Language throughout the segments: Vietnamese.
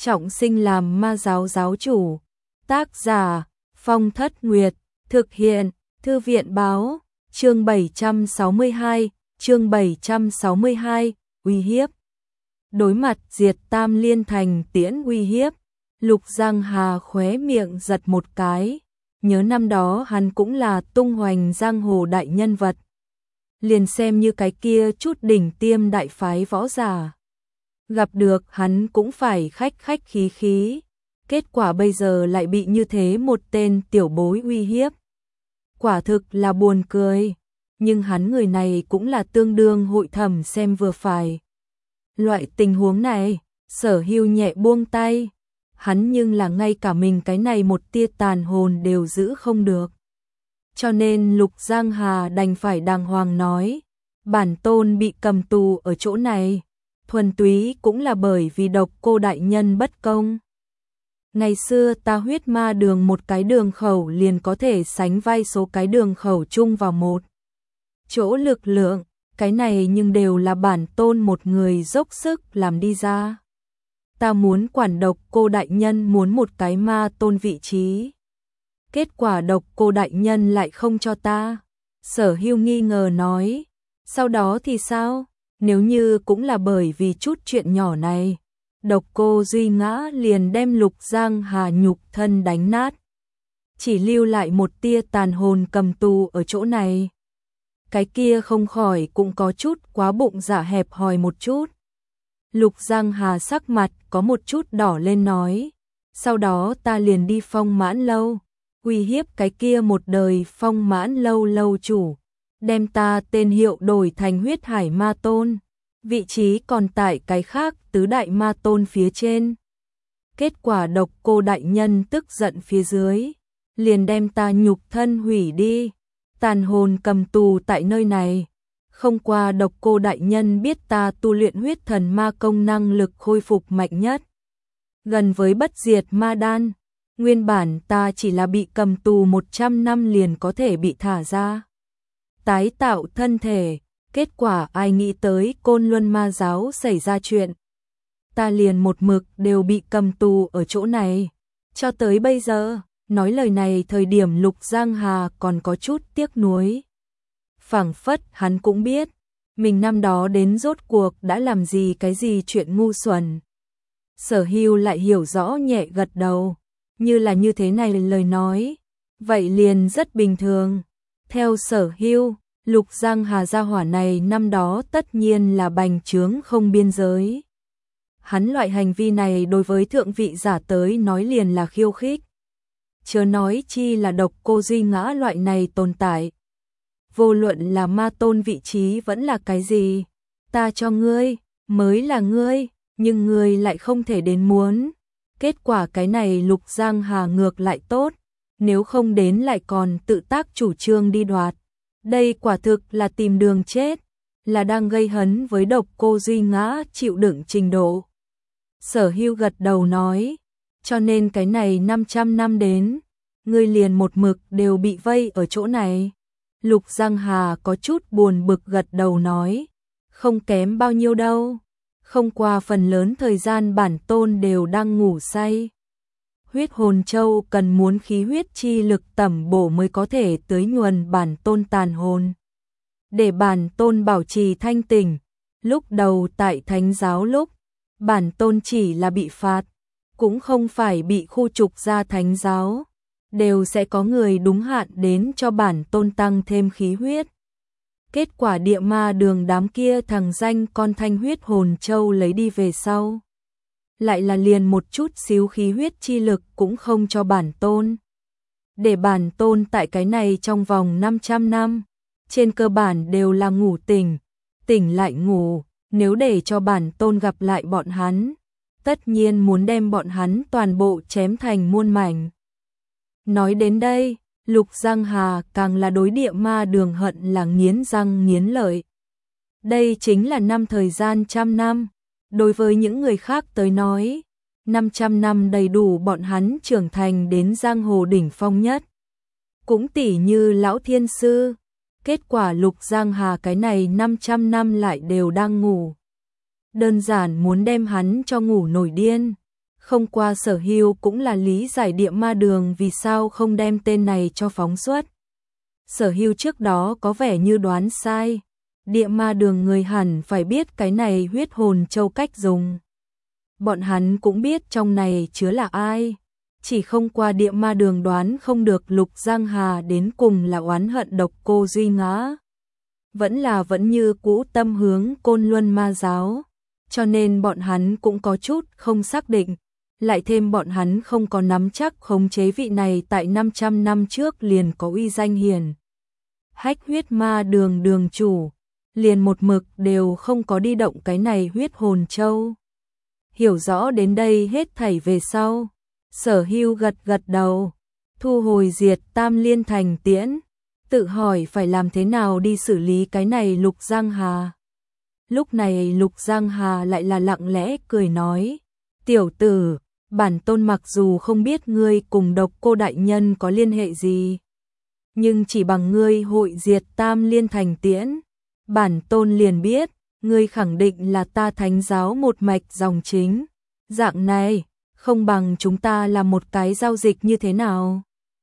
trọng sinh làm ma giáo giáo chủ. Tác giả Phong Thất Nguyệt, thực hiện Thư viện báo, chương 762, uy hiếp. Đối mặt Diệt Tam Liên Thành tiễn uy hiếp, Lục Giang Hà khóe miệng giật một cái, nhớ năm đó hắn cũng là tung hoành giang hồ đại nhân vật. Liền xem như cái kia chút đỉnh tiêm đại phái võ giả. Gặp được hắn cũng phải khách khách khí khí, kết quả bây giờ lại bị như thế một tên tiểu bối uy hiếp. Quả thực là buồn cười, nhưng hắn người này cũng là tương đương hội thẩm xem vừa phải. Loại tình huống này, Sở Hưu nhẹ buông tay, hắn nhưng là ngay cả mình cái này một tia tàn hồn đều giữ không được. Cho nên Lục Giang Hà đành phải đàng hoàng nói, bản tôn bị cầm tù ở chỗ này, thuần túy cũng là bởi vì Độc Cô đại nhân bất công. Ngày xưa ta huyết ma đường một cái đường khẩu liền có thể sánh vai số cái đường khẩu chung vào một chỗ lực lượng, cái này nhưng đều là bản tôn một người dốc sức làm đi ra. Ta muốn quản Độc Cô đại nhân muốn một cái ma tôn vị trí. Kết quả Độc Cô đại nhân lại không cho ta. Sở Hưu nghi ngờ nói, sau đó thì sao? Nếu như cũng là bởi vì chút chuyện nhỏ này, Độc Cô duy ngã liền đem Lục Giang Hà nhục thân đánh nát, chỉ lưu lại một tia tàn hồn cầm tù ở chỗ này. Cái kia không khỏi cũng có chút quá bụng dạ hẹp hòi một chút. Lục Giang Hà sắc mặt có một chút đỏ lên nói, sau đó ta liền đi Phong Mãn lâu, uy hiếp cái kia một đời Phong Mãn lâu lâu chủ, đem ta tên hiệu đổi thành Huyết Hải Ma Tôn, vị trí còn tại cái khác tứ đại ma tôn phía trên. Kết quả Độc Cô đại nhân tức giận phía dưới, liền đem ta nhục thân hủy đi, tàn hồn cầm tù tại nơi này. Không qua Độc Cô đại nhân biết ta tu luyện huyết thần ma công năng lực khôi phục mạnh nhất, gần với bất diệt ma đan. Nguyên bản ta chỉ là bị cầm tù 100 năm liền có thể bị thả ra, tái tạo thân thể. Kết quả ai nghĩ tới Côn Luân ma giáo xảy ra chuyện, ta liền một mực đều bị cầm tù ở chỗ này, cho tới bây giờ. Nói lời này thời điểm Lục Giang Hà còn có chút tiếc nuối. Phảng phất hắn cũng biết, mình năm đó đến rốt cuộc đã làm gì cái gì chuyện ngu xuẩn. Sở Hưu lại hiểu rõ nhẹ gật đầu, như là như thế này lời nói, vậy liền rất bình thường. Theo Sở Hưu, Lục Giang Hà gia hỏa này năm đó tất nhiên là bành trướng không biên giới. Hắn loại hành vi này đối với thượng vị giả tới nói liền là khiêu khích. Chớ nói chi là Độc Cô duy ngã loại này tồn tại. Vô luận là ma tôn vị trí vẫn là cái gì, ta cho ngươi, mới là ngươi, nhưng ngươi lại không thể đến muốn. Kết quả cái này Lục Giang Hà ngược lại tốt, nếu không đến lại còn tự tác chủ trương đi đoạt. Đây quả thực là tìm đường chết, là đang gây hấn với Độc Cô duy ngã chịu đựng trình độ. Sở Hưu gật đầu nói, cho nên cái này 500 năm đến, ngươi liền một mực đều bị vây ở chỗ này. Lục Giang Hà có chút buồn bực gật đầu nói, không kém bao nhiêu đâu, không qua phần lớn thời gian bản tôn đều đang ngủ say. Huyết hồn châu cần muốn khí huyết chi lực tẩm bổ mới có thể tưới nhuần bản tôn tàn hồn, để bản tôn bảo trì thanh tỉnh. Lúc đầu tại thánh giáo lúc, bản tôn chỉ là bị phạt, cũng không phải bị khu trục ra thánh giáo, đều sẽ có người đúng hạn đến cho bản tôn tăng thêm khí huyết. Kết quả địa ma đường đám kia thằng danh con thanh huyết hồn châu lấy đi về sau, lại là liền một chút xíu khí huyết chi lực cũng không cho bản tôn. Để bản tôn tại cái này trong vòng 500 năm, trên cơ bản đều là ngủ tỉnh, tỉnh lại ngủ. Nếu để cho bản tôn gặp lại bọn hắn, tất nhiên muốn đem bọn hắn toàn bộ chém thành muôn mảnh. Nói đến đây, Lục Giang Hà càng là đối địa ma đường hận là nghiến răng nghiến lợi. Đây chính là năm thời gian 100 năm. Đối với những người khác tới nói, 500 năm đầy đủ bọn hắn trưởng thành đến giang hồ đỉnh phong nhất. Cũng tỉ như Lão Thiên Sư. Kết quả Lục Giang Hà cái này 500 năm lại đều đang ngủ. Đơn giản muốn đem hắn cho ngủ nổi điên. Không qua Sở Hưu cũng là lý giải địa ma đường vì sao không đem tên này cho phóng xuất. Sở Hưu trước đó có vẻ như đoán sai, địa ma đường người hẳn phải biết cái này huyết hồn châu cách dùng. Bọn hắn cũng biết trong này chứa là ai, chỉ không qua địa ma đường đoán không được Lục Giang Hà đến cùng là oán hận độc cô Duy Ngã, vẫn như cũ tâm hướng Côn Luân Ma giáo, cho nên bọn hắn cũng có chút không xác định, lại thêm bọn hắn không có nắm chắc khống chế vị này tại 500 năm trước liền có uy danh hiển hách huyết ma đường đường chủ, liền một mực đều không có đi động cái này huyết hồn châu. Hiểu rõ đến đây hết thảy về sau, Sở Hưu gật gật đầu, thu hồi Diệt Tam Liên Thành tiễn, tự hỏi phải làm thế nào đi xử lý cái này Lục Giang Hà. Lúc này Lục Giang Hà lại là lặng lẽ cười nói, tiểu tử, bản tôn mặc dù không biết ngươi cùng độc cô đại nhân có liên hệ gì, nhưng chỉ bằng ngươi hội Diệt Tam Liên Thành tiễn, bản tôn liền biết, ngươi khẳng định là ta Thánh giáo một mạch dòng chính. Dạng này, không bằng chúng ta làm một cái giao dịch như thế nào?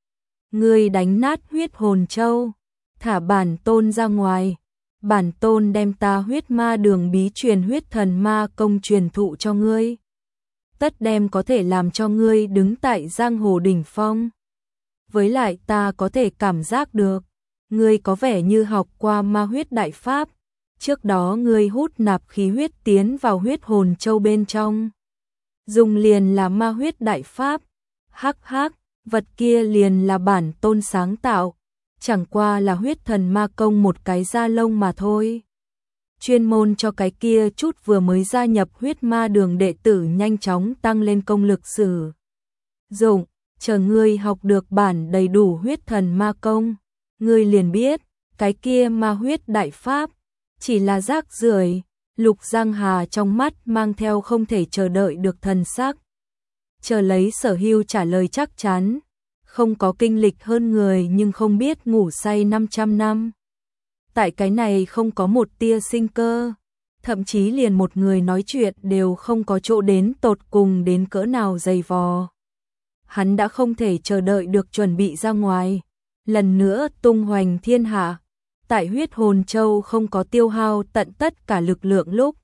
Ngươi đánh nát huyết hồn châu, thả bản tôn ra ngoài, bản tôn đem ta huyết ma đường bí truyền huyết thần ma công truyền thụ cho ngươi. Tất đem có thể làm cho ngươi đứng tại giang hồ đỉnh phong. Với lại ta có thể cảm giác được, ngươi có vẻ như học qua ma huyết đại pháp, trước đó ngươi hút nạp khí huyết tiến vào huyết hồn châu bên trong. Dùng liền là ma huyết đại pháp, hắc hắc, vật kia liền là bản tôn sáng tạo, chẳng qua là huyết thần ma công một cái da lông mà thôi. Chuyên môn cho cái kia chút vừa mới gia nhập huyết ma đường đệ tử nhanh chóng tăng lên công lực sử dụng, chờ ngươi học được bản đầy đủ huyết thần ma công, ngươi liền biết, cái kia ma huyết đại pháp, chỉ là rác rưởi. Lục Giang Hà trong mắt mang theo không thể chờ đợi được thần sắc. Chờ lấy Sở Hưu trả lời chắc chắn, không có kinh lịch hơn người nhưng không biết ngủ say 500 năm. Tại cái này không có một tia sinh cơ, thậm chí liền một người nói chuyện đều không có chỗ đến tột cùng đến cỡ nào dày vò. Hắn đã không thể chờ đợi được chuẩn bị ra ngoài, lần nữa tung hoành thiên hạ. Tại huyết hồn châu không có tiêu hao tận tất cả lực lượng lúc,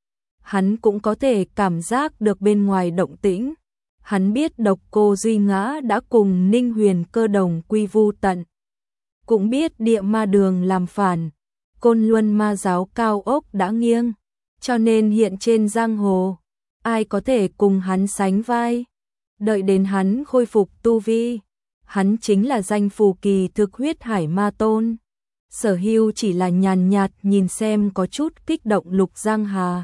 hắn cũng có thể cảm giác được bên ngoài động tĩnh. Hắn biết độc cô Duy Ngã đã cùng Ninh Huyền Cơ đồng quy vu tận, cũng biết địa ma đường làm phản, Côn Luân Ma giáo cao ốc đã nghiêng, cho nên hiện trên giang hồ, ai có thể cùng hắn sánh vai. Đợi đến hắn khôi phục tu vi, hắn chính là danh phù kỳ thực huyết hải ma tôn. Sở Hưu chỉ là nhàn nhạt nhìn xem có chút kích động Lục Giang Hà.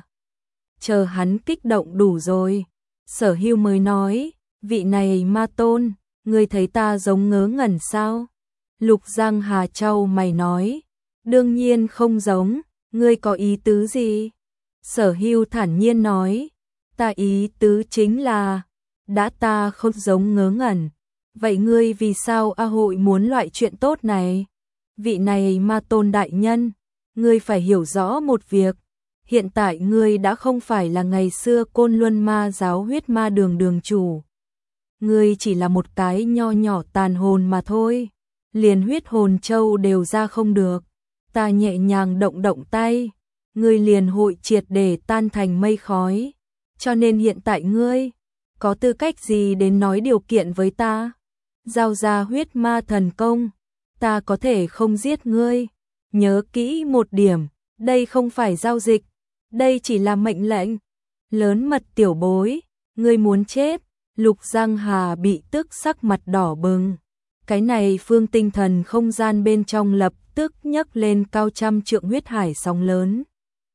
Chờ hắn kích động đủ rồi, Sở Hưu mới nói, vị này ma tôn, ngươi thấy ta giống ngớ ngẩn sao? Lục Giang Hà chau mày nói, đương nhiên không giống, ngươi có ý tứ gì? Sở Hưu thản nhiên nói, ta ý tứ chính là, đã ta không giống ngớ ngẩn, vậy ngươi vì sao A hội muốn loại chuyện tốt này? Vị này ma tôn đại nhân, ngươi phải hiểu rõ một việc, hiện tại ngươi đã không phải là ngày xưa Côn Luân Ma giáo huyết ma đường đường chủ. Ngươi chỉ là một cái nho nhỏ tàn hồn mà thôi, liền huyết hồn châu đều ra không được. Ta nhẹ nhàng động động tay, ngươi liền hội triệt để tan thành mây khói. Cho nên hiện tại ngươi, có tư cách gì đến nói điều kiện với ta? Giao ra huyết ma thần công, ta có thể không giết ngươi. Nhớ kỹ một điểm, đây không phải giao dịch, đây chỉ là mệnh lệnh. Lớn mật tiểu bối, ngươi muốn chết. Lục Giang Hà bị tức sắc mặt đỏ bừng. Cái này phương tinh thần không gian bên trong lập tức nhấc lên cao trăm trượng huyết hải sóng lớn.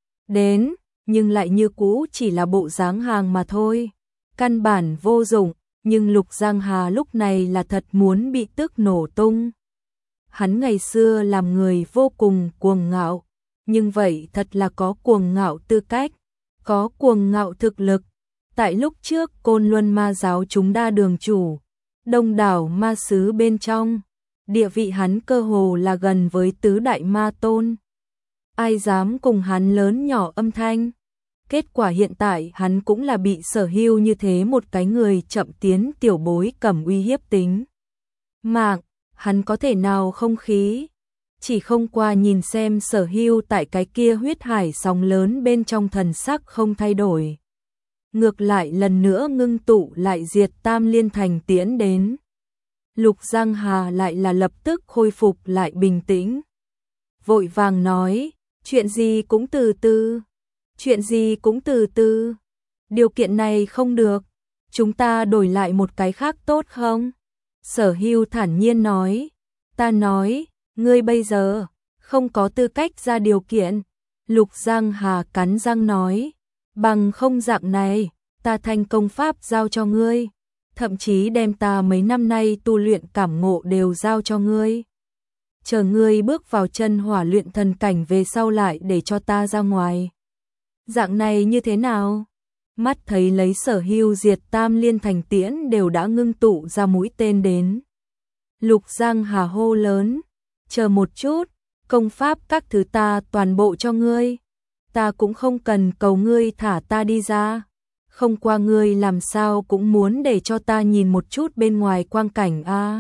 Đến, nhưng lại như cũ chỉ là bộ dáng hàng mà thôi. Căn bản vô dụng, nhưng Lục Giang Hà lúc này là thật muốn bị tức nổ tung. Hắn ngày xưa làm người vô cùng cuồng ngạo, nhưng vậy thật là có cuồng ngạo tư cách, có cuồng ngạo thực lực. Tại lúc trước Côn Luân Ma giáo chúng đa đường chủ, đông đảo ma sứ bên trong, địa vị hắn cơ hồ là gần với tứ đại ma tôn. Ai dám cùng hắn lớn nhỏ âm thanh? Kết quả hiện tại hắn cũng là bị Sở Hưu như thế một cái người chậm tiến tiểu bối cầm uy hiếp tính mạng, hắn có thể nào không khí. Chỉ không qua nhìn xem Sở Hưu tại cái kia huyết hải sóng lớn bên trong thần sắc không thay đổi. Ngược lại lần nữa ngưng tụ lại diệt Tam Liên Thành tiễn đến. Lục Giang Hà lại là lập tức khôi phục lại bình tĩnh. Vội vàng nói, chuyện gì cũng từ từ, chuyện gì cũng từ từ. Điều kiện này không được, chúng ta đổi lại một cái khác tốt không? Sở Hưu thản nhiên nói, ta nói, ngươi bây giờ không có tư cách ra điều kiện. Lục Giang Hà cắn răng nói, bằng không dạng này, ta thành công pháp giao cho ngươi, thậm chí đem ta mấy năm nay tu luyện cảm ngộ đều giao cho ngươi. Chờ ngươi bước vào chân hỏa luyện thần cảnh về sau lại để cho ta ra ngoài. Dạng này như thế nào? Mắt thấy lấy Sở Hưu diệt Tam Liên Thành tiễn đều đã ngưng tụ ra mũi tên đến. Lục Giang Hà hô lớn, chờ một chút, công pháp các thứ ta toàn bộ cho ngươi. Ta cũng không cần cầu ngươi thả ta đi ra. Không qua ngươi làm sao cũng muốn để cho ta nhìn một chút bên ngoài quang cảnh a.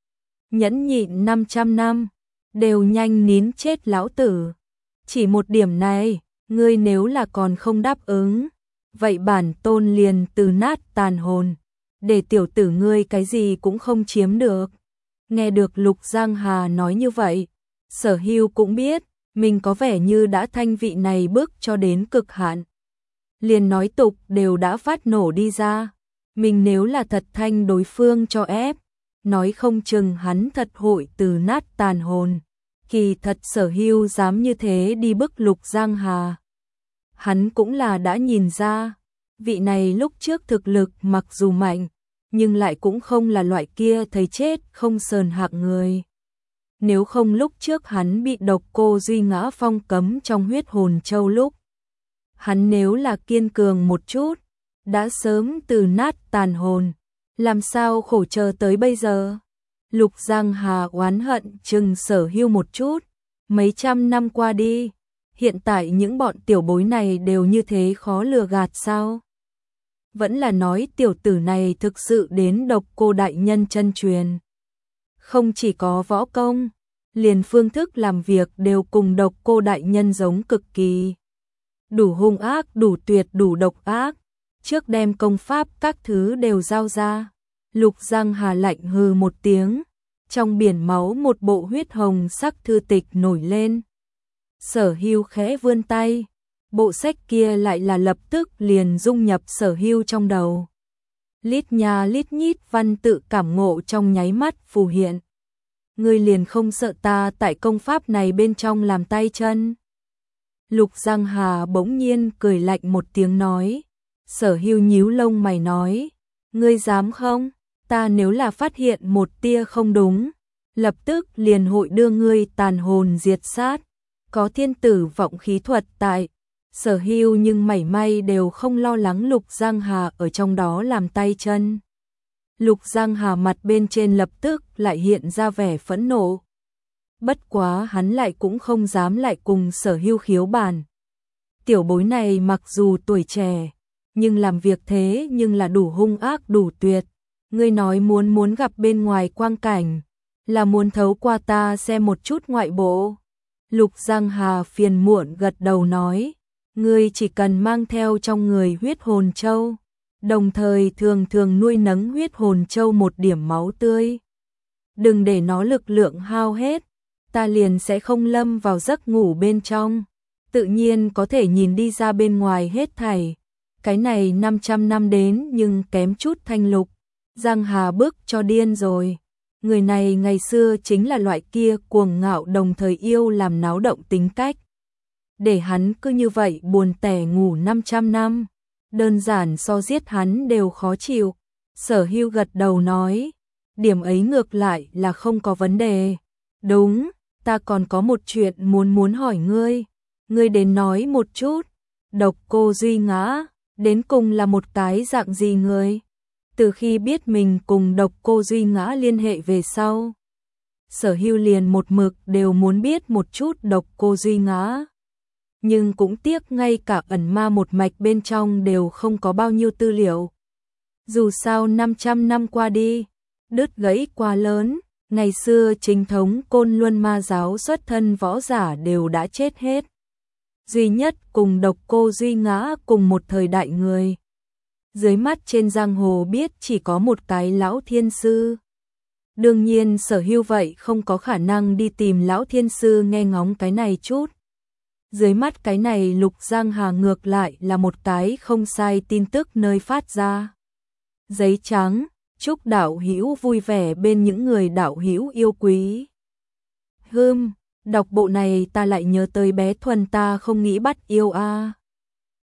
Nhẫn nhịn 500 năm, đều nhanh nín chết lão tử. Chỉ một điểm này, ngươi nếu là còn không đáp ứng, vậy bản tôn liền từ nát tàn hồn, để tiểu tử ngươi cái gì cũng không chiếm được. Nghe được Lục Giang Hà nói như vậy, Sở Hưu cũng biết, mình có vẻ như đã thanh vị này bước cho đến cực hạn. Liền nói tục đều đã phát nổ đi ra, mình nếu là thật thanh đối phương cho ép, nói không chừng hắn thật hội từ nát tàn hồn. Kỳ thật Sở Hưu dám như thế đi bức Lục Giang Hà. Hắn cũng là đã nhìn ra, vị này lúc trước thực lực mặc dù mạnh, nhưng lại cũng không là loại kia thấy chết không sờn hạng người. Nếu không lúc trước hắn bị độc cô Duy Ngã phong cấm trong huyết hồn châu lúc, hắn nếu là kiên cường một chút, đã sớm từ nát tàn hồn, làm sao khổ chờ tới bây giờ. Lục Giang Hà oán hận chừng Sở Hưu một chút, mấy trăm năm qua đi, hiện tại những bọn tiểu bối này đều như thế khó lừa gạt sao? Vẫn là nói tiểu tử này thực sự đến độc cô đại nhân chân truyền. Không chỉ có võ công, liền phương thức làm việc đều cùng độc cô đại nhân giống cực kỳ. Đủ hung ác, đủ tuyệt, đủ độc ác. Trước đem công pháp các thứ đều giao ra. Lục Giang Hà lạnh hừ một tiếng. Trong biển máu một bộ huyết hồng sắc thư tịch nổi lên. Sở Hưu khẽ vươn tay. Bộ sách kia lại là lập tức liền dung nhập Sở Hưu trong đầu. Lít nha lít nhít văn tự cảm ngộ trong nháy mắt phù hiện. Ngươi liền không sợ ta tại công pháp này bên trong làm tay chân? Lục Giang Hà bỗng nhiên cười lạnh một tiếng nói. Sở Hưu nhíu lông mày nói, ngươi dám không? Ta nếu là phát hiện một tia không đúng, lập tức liền hội đưa ngươi tàn hồn diệt sát. Có thiên tử vọng khí thuật tại. Sở Hưu nhưng mảy may đều không lo lắng Lục Giang Hà ở trong đó làm tay chân. Lục Giang Hà mặt bên trên lập tức lại hiện ra vẻ phẫn nộ. Bất quá hắn lại cũng không dám lại cùng Sở Hưu khiếu bàn. Tiểu bối này mặc dù tuổi trẻ, nhưng làm việc thế nhưng là đủ hung ác đủ tuyệt. Ngươi nói muốn gặp bên ngoài quang cảnh, là muốn thấu qua ta xem một chút ngoại bộ. Lục Giang Hà phiền muộn gật đầu nói, ngươi chỉ cần mang theo trong người huyết hồn châu, đồng thời thường thường nuôi nấng huyết hồn châu một điểm máu tươi. Đừng để nó lực lượng hao hết, ta liền sẽ không lâm vào giấc ngủ bên trong, tự nhiên có thể nhìn đi ra bên ngoài hết thảy. Cái này 500 năm đến nhưng kém chút thanh Lục Giang Hà bức cho điên rồi. Người này ngày xưa chính là loại kia cuồng ngạo đồng thời yêu làm náo động tính cách. Để hắn cứ như vậy buồn tẻ ngủ 500 năm, đơn giản so giết hắn đều khó chịu. Sở Hưu gật đầu nói, điểm ấy ngược lại là không có vấn đề. Đúng, ta còn có một chuyện muốn hỏi ngươi. Ngươi đến nói một chút, độc cô Duy Ngã, đến cùng là một cái dạng gì người? Từ khi biết mình cùng độc cô Duy Ngã liên hệ về sau, Sở Hưu liền một mực đều muốn biết một chút độc cô Duy Ngã. nhưng cũng tiếc ngay cả ẩn ma một mạch bên trong đều không có bao nhiêu tư liệu. Dù sao 500 năm qua đi, đứt gãy quá lớn, ngày xưa chính thống Côn Luân ma giáo xuất thân võ giả đều đã chết hết. Duy nhất cùng Độc Cô Duy Ngã cùng một thời đại người. Dưới mắt trên giang hồ biết chỉ có một cái lão thiên sư. Đương nhiên Sở Hưu vậy không có khả năng đi tìm lão thiên sư nghe ngóng cái này chút. Dưới mắt cái này Lục Giang Hà ngược lại là một cái không sai tin tức nơi phát ra. Giấy trắng, chúc đạo hữu vui vẻ bên những người đạo hữu yêu quý. Đọc bộ này ta lại nhớ tới bé Thuần ta không nghĩ bắt yêu a.